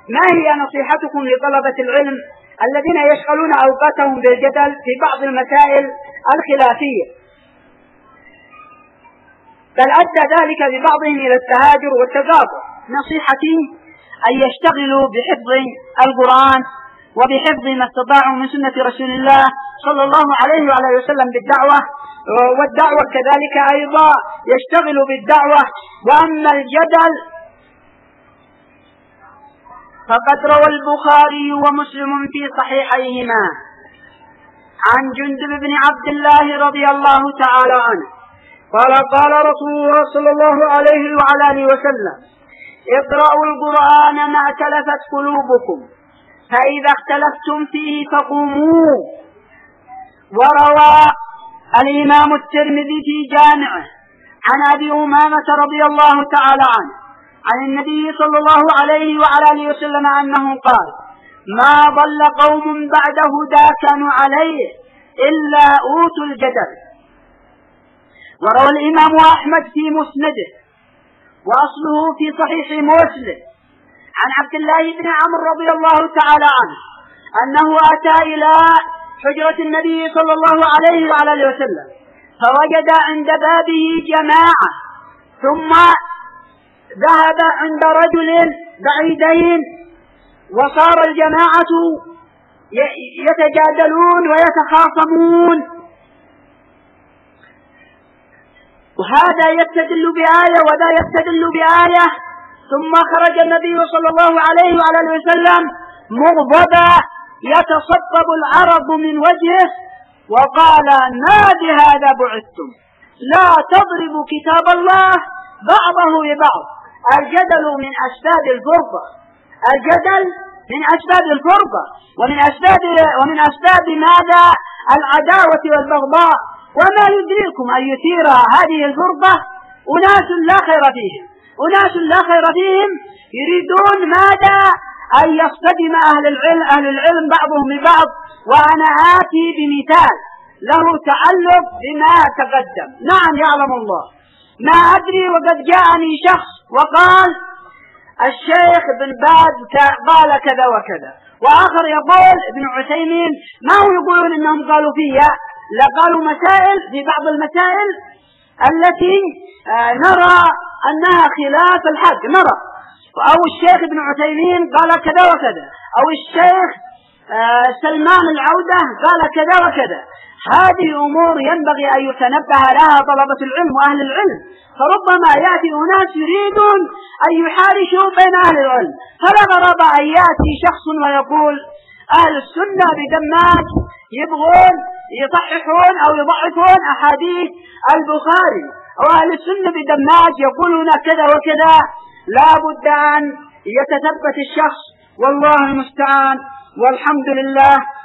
ما هي نصيحتكم لطلبة العلم الذين يشغلون أوقاتهم بالجدل في بعض المسائل الخلافية، بل أدى ذلك ببعضهم إلى التهاجر والتغابر؟ نصيحتي أن يشتغلوا بحفظ القرآن وبحفظ ما استطاعوا من سنة رسول الله صلى الله عليه وعلى وسلم بالدعوة، والدعوة كذلك أيضا يشتغلوا بالدعوة. وأما الجدل فقد روى البخاري ومسلم في صحيحيهما عن جندب بن عبد الله رضي الله تعالى عنه قال قال رسول الله صلى الله عليه وعلى آله وسلم: اقرأوا القرآن ما اختلفت قلوبكم، فإذا اختلفتم فيه فقوموا. وروى الإمام الترمذي في جامعه عن أبي أمامة رضي الله تعالى عنه عن النبي صلى الله عليه وعلى آله وسلم أنه قال: ما ضل قوم بعد هدى كانوا عليه إلا أوتوا الجدل. وروى الإمام أحمد في مسنده وأصله في صحيح مسلم عن عبد الله بن عمرو رضي الله تعالى عنه أنه أتى إلى حجرة النبي صلى الله عليه وعلى آله وسلم فوجد عند بابه جماعة، ثم ذهب عند رجل بعيدين وصار الجماعة يتجادلون ويتخاصمون، وهذا يستدل بآية وذا يستدل بآية. ثم خرج النبي صلى الله عليه وعلى آله وسلم مغضبا يتصبب العرض من وجهه وقال: ما بهذا بعثتم، لا تضربوا كتاب الله بعضه ببعض. الجدل من أسباب الفرقة، الجدل من أسباب الفرقة ومن أسباب ماذا؟ العداوة والبغضاء. وما يدريكم أن يثير هذه الفرقة أناس لا خير فيهم، أناس لا خير فيهم يريدون ماذا؟ أن يصطدم أهل العلم بعضهم ببعض. وأنا آتي بمثال له تعلق بما تقدم. نعم يعلم الله، ما أدري وقد جاءني شخص وقال: الشيخ بن باز قال كذا وكذا، وآخر يقول ابن عثيمين. ما هو يقولون إنهم قالوا فيها؟ لا، قالوا مسائل في بعض المسائل التي نرى أنها خلاف الحق، نرى، أو الشيخ ابن عثيمين قال كذا وكذا، أو الشيخ سلمان العودة قال كذا وكذا. هذه أمور ينبغي أن يتنبه لها طلبة العلم وأهل العلم، فربما يأتي أناس يريدون أن يحارشوا بين أهل العلم، فلا غرض أن يأتي شخص ويقول أهل السنة بدماج يبغون يصححون أو يضعفون أحاديث البخاري، أو أهل السنة بدماج يقولون كذا وكذا. لا بد أن يتثبت الشخص، والله المستعان، والحمد لله.